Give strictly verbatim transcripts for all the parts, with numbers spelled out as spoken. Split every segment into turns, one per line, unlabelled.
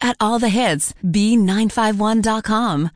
at all the hits, B nine five one dot com.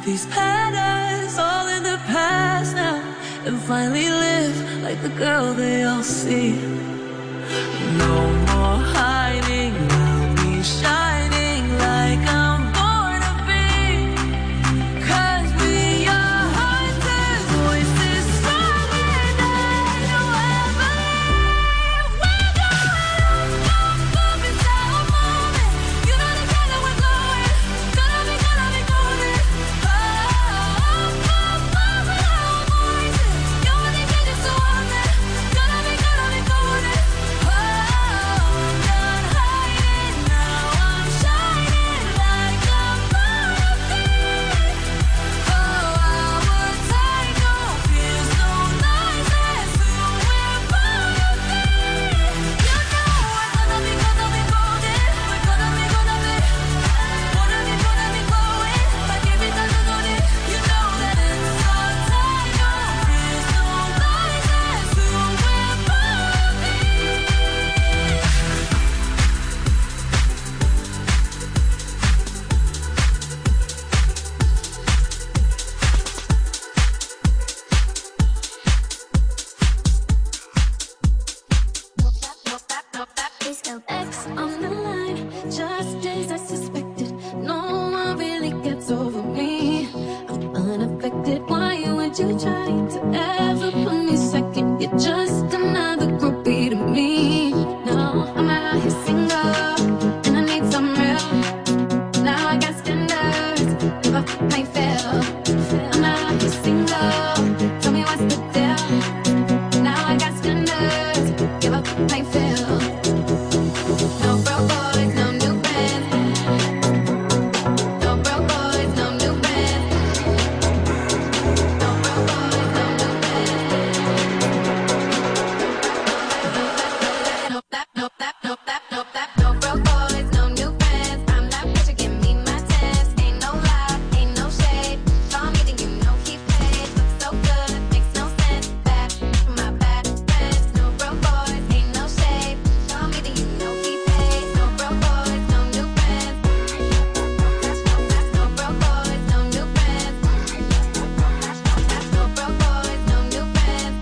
these patterns all in the past now, and finally live like the girl they all see. No more hiding, I'll be shining like I'm born to be. 'Cause we are hunters, voices stronger than you'll ever leave. We're going up, up inside our moment. You know the kind that we're going. Gonna be, gonna be golden. Oh, up, up, up in our voices. You wanna get just so on there. Gonna be, gonna be golden. Oh, I'm done hiding now. I'm shining like I'm born to be. Oh, our tide don't fears no lies, and soon we're born to be. You know we're gonna be, gonna be golden. We're gonna be, gonna be, gonna be, gonna be glowing like every time you know it. You know that it's our tide don't fears no lies, and soon we're born to be.
X on the line, just as I suspected. No one really gets over me. I'm unaffected. Why would you try to ever put me second? You're just another groupie to me. No, I'm out here single, and I need some real. Now I got standards, never might fail. I'm out here single, tell me what's the deal. Now I got standards, give up, might fail. No broke boys, no new friends. No broke boys, no new friends. No broke boys, no new friends. No that, no that, no that, no that. No broke boys, no new friends. I'm that bitch, give me my test. Ain't no lie, ain't no shade. Saw me, then you know he paid. Looks so good, makes no sense. Bad for my bad friends. No broke boys, ain't no shade. Saw me, then you know he paid. No broke boys, no new friends. No broke boys, no new friends. No broke boys, no new friends.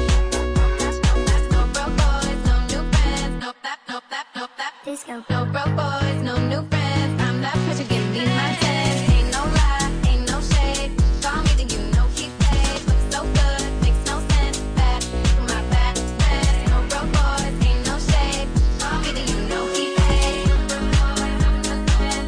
No broke boys, no new friends. No that, no that, no that. Disco. No broke boys, no new friends. I'm that pressure, give me my test. Ain't no lie, ain't no shade. Saw me, then you know he paid. Looks so good, makes no sense. Bad for my bad friends. No broke boys, ain't no shade. Saw me, then you know he paid. No broke boys, no new friends.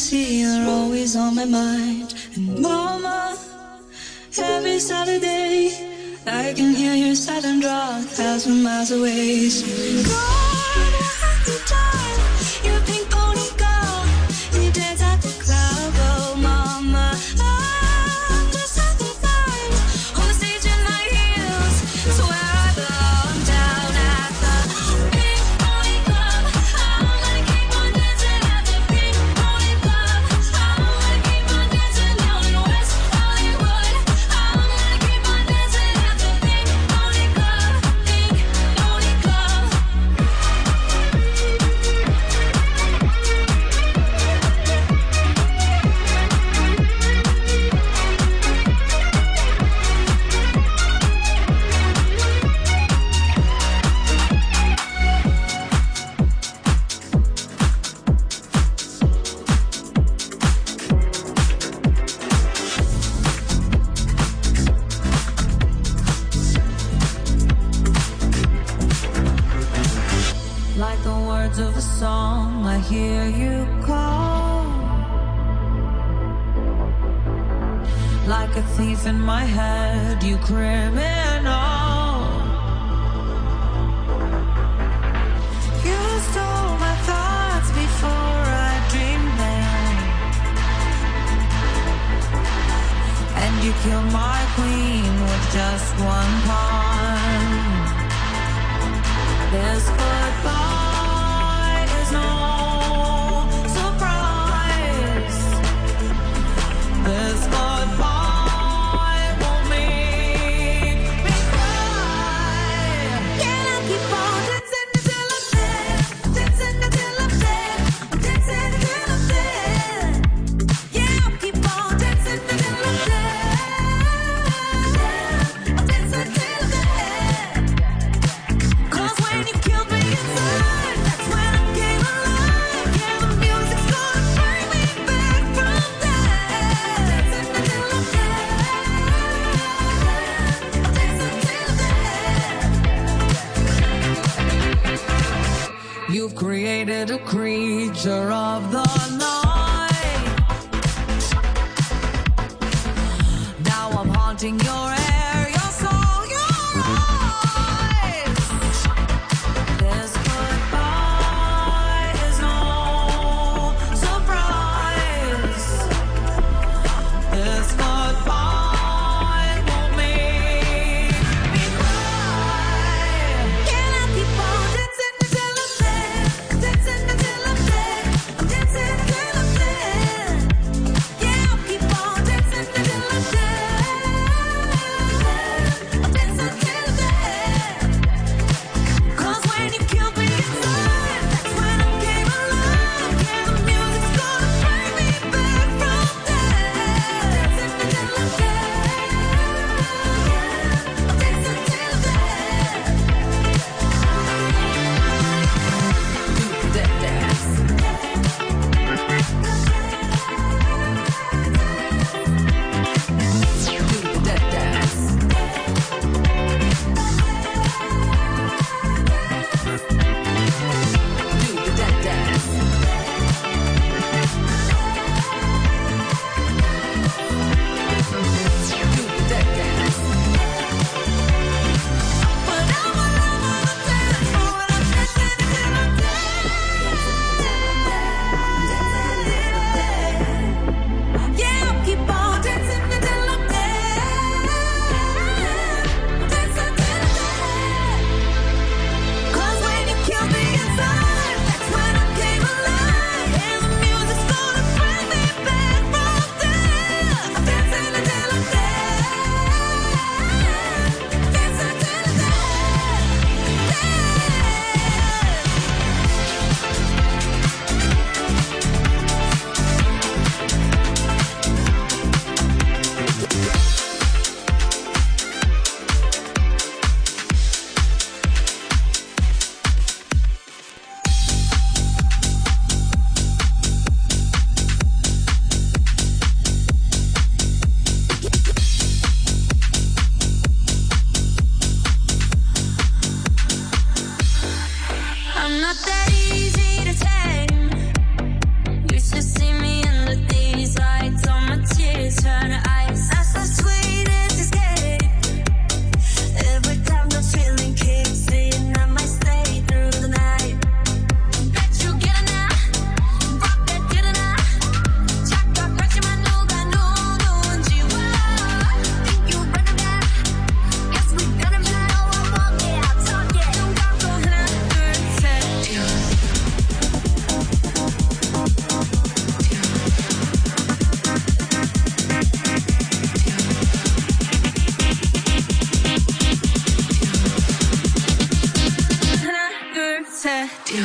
see, you're always on my mind. And mama, every Saturday I can hear your silent draw a thousand miles away. So gone at the time, you're a pink pony girl, you dance at the club. Oh mama, I'm just at the time, on the stage in high heels, so where I belong, down at the pink pony club. I'm gonna keep on dancing at the pink pony club. I'm gonna keep on dancing down in West Hollywood. I'm gonna keep on dancing at the pink pony club, pink pony club. Like the words of a song, I hear you call. Like a thief in my head, you criminal. You stole my thoughts before I dreamed them, and you killed my queen with just one pawn. This goodbye is no surprise. This goodbye won't make me cry. Yeah, I'll keep on dancing until I'm dead, dancing until I'm dead, dancing until I'm dead. Yeah, I'll keep on dancing until I'm dead, I'll dance until I'm dead. 'Cause when you killed me inside, that's when I came alive. Yeah, the music's gonna bring me back from death. Dancing until I'm dead, I'll dance until I'm dead. You've created a creature of the night. Now I'm haunting your air, your soul, your eyes. This goodbye is no surprise. This goodbye won't make me cry. Can I keep on dancing until I'm dead, dancing until I'm dead, dancing until I'm dead. Yeah, I'll keep on dancing until I'm dead, I'll dance until I'm dead. 'Cause when you killed me inside, that's when I came alive. Yeah, the music's gonna bring me back from death. Dancing until I'm dead, I'll dance until I'm dead. Do the dead dance. Do the dead dance. Do the dead dance. Do the dead dance. But I'm all over the dance floor and I'm dancing until I'm dead. Yeah, I'll keep on dancing until I'm dead. I'll dance until I'm dead. 'Cause when you killed me inside, that's when I came alive. And the music's gonna bring me back from death. I'm dancing until I'm dead. Dance until I'm dead. I'm not that easy to tame. Used to see me in serio.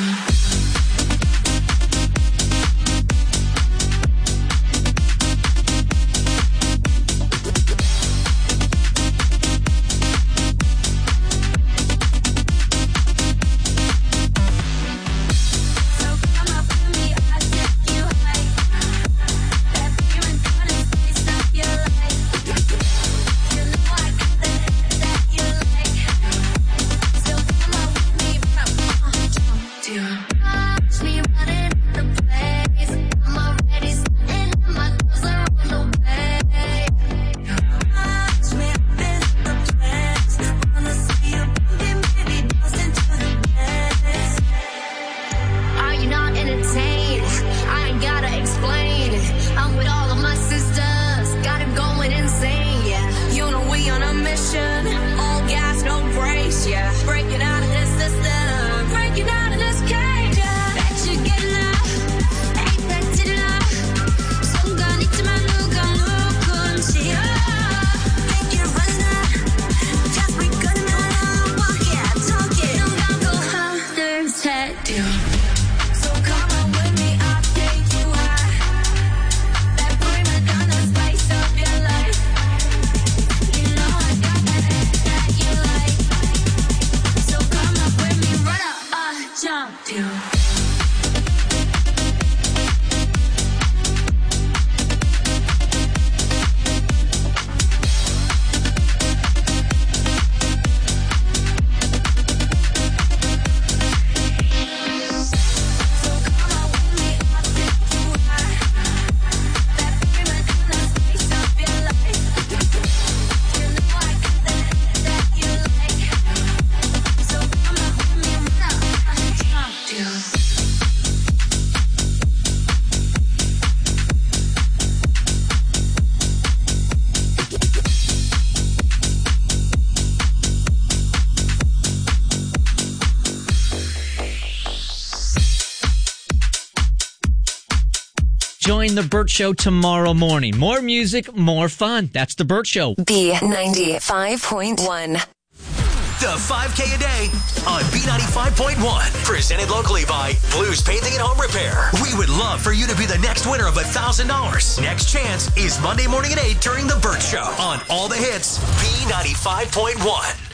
Join The Burt Show tomorrow morning. More music, more fun. That's The Burt Show.
B ninety-five point one.
The five K a day on B ninety-five point one. Presented locally by Blues Painting and Home Repair. We would love for you to be the next winner of one thousand dollars. Next chance is Monday morning at eight during The Burt Show on All the Hits, B ninety-five point one.